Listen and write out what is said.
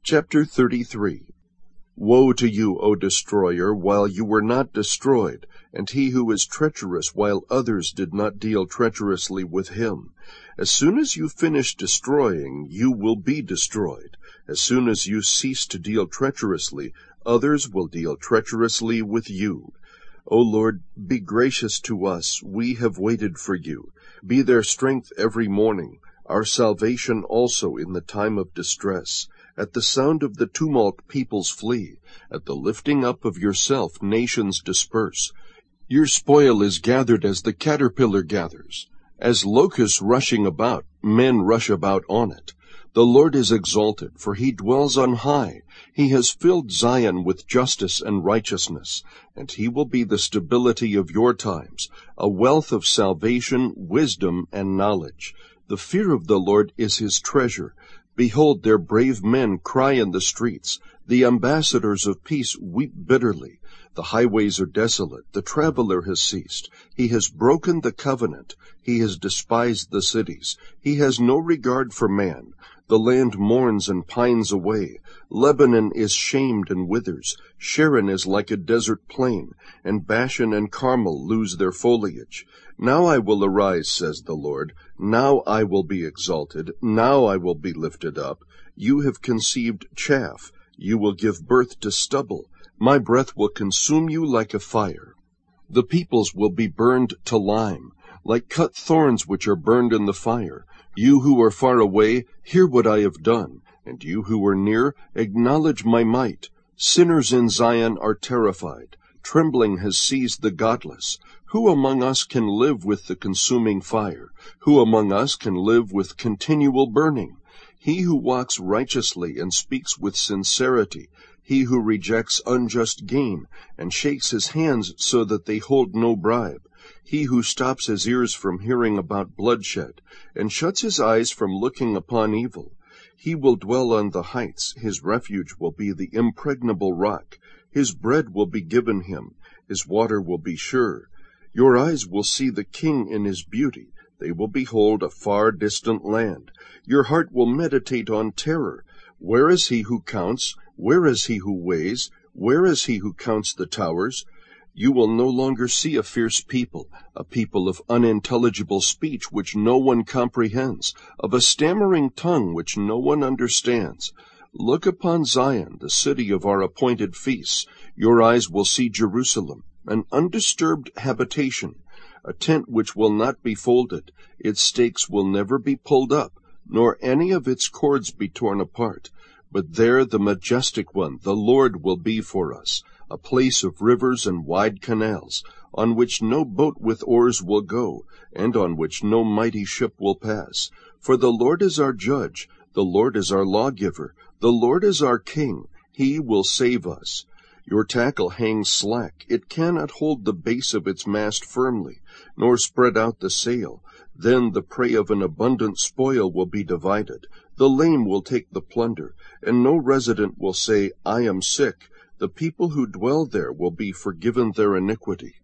Chapter 33. Woe to you, O destroyer, while you were not destroyed, and he who is treacherous while others did not deal treacherously with him. As soon as you finish destroying, you will be destroyed. As soon as you cease to deal treacherously, others will deal treacherously with you. O Lord, be gracious to us, we have waited for you. Be their strength every morning, our salvation also in the time of distress. At the sound of the tumult peoples flee. At the lifting up of yourself nations disperse. Your spoil is gathered as the caterpillar gathers. As locusts rushing about, men rush about on it. The Lord is exalted, for he dwells on high. He has filled Zion with justice and righteousness, and he will be the stability of your times, a wealth of salvation, wisdom, and knowledge. The fear of the Lord is his treasure. Behold, their brave men cry in the streets. The ambassadors of peace weep bitterly. The highways are desolate. The traveler has ceased. He has broken the covenant. He has despised the cities. He has no regard for man. The land mourns and pines away. Lebanon is shamed and withers. Sharon is like a desert plain, and Bashan and Carmel lose their foliage. Now I will arise, says the Lord. Now I will be exalted. Now I will be lifted up. You have conceived chaff. You will give birth to stubble. My breath will consume you like a fire. The peoples will be burned to lime, like cut thorns which are burned in the fire. You who are far away, hear what I have done, and you who are near, acknowledge my might. Sinners in Zion are terrified. Trembling has seized the godless. Who among us can live with the consuming fire? Who among us can live with continual burning? He who walks righteously and speaks with sincerity, he who rejects unjust gain and shakes his hands so that they hold no bribe, he who stops his ears from hearing about bloodshed and shuts his eyes from looking upon evil. He will dwell on the heights. His refuge will be the impregnable rock. His bread will be given him. His water will be sure. Your eyes will see the king in his beauty. They will behold a far distant land. Your heart will meditate on terror. Where is he who counts? Where is he who weighs? Where is he who counts the towers? You will no longer see a fierce people, a people of unintelligible speech which no one comprehends, of a stammering tongue which no one understands. Look upon Zion, the city of our appointed feasts. Your eyes will see Jerusalem, an undisturbed habitation, a tent which will not be folded. Its stakes will never be pulled up, nor any of its cords be torn apart. But there the majestic one, the Lord, will be for us, a place of rivers and wide canals, on which no boat with oars will go, and on which no mighty ship will pass. For the Lord is our judge, the Lord is our lawgiver, the Lord is our king. He will save us. Your tackle hangs slack. It cannot hold the base of its mast firmly, nor spread out the sail. Then the prey of an abundant spoil will be divided. The lame will take the plunder, and no resident will say, I am sick. The people who dwell there will be forgiven their iniquity.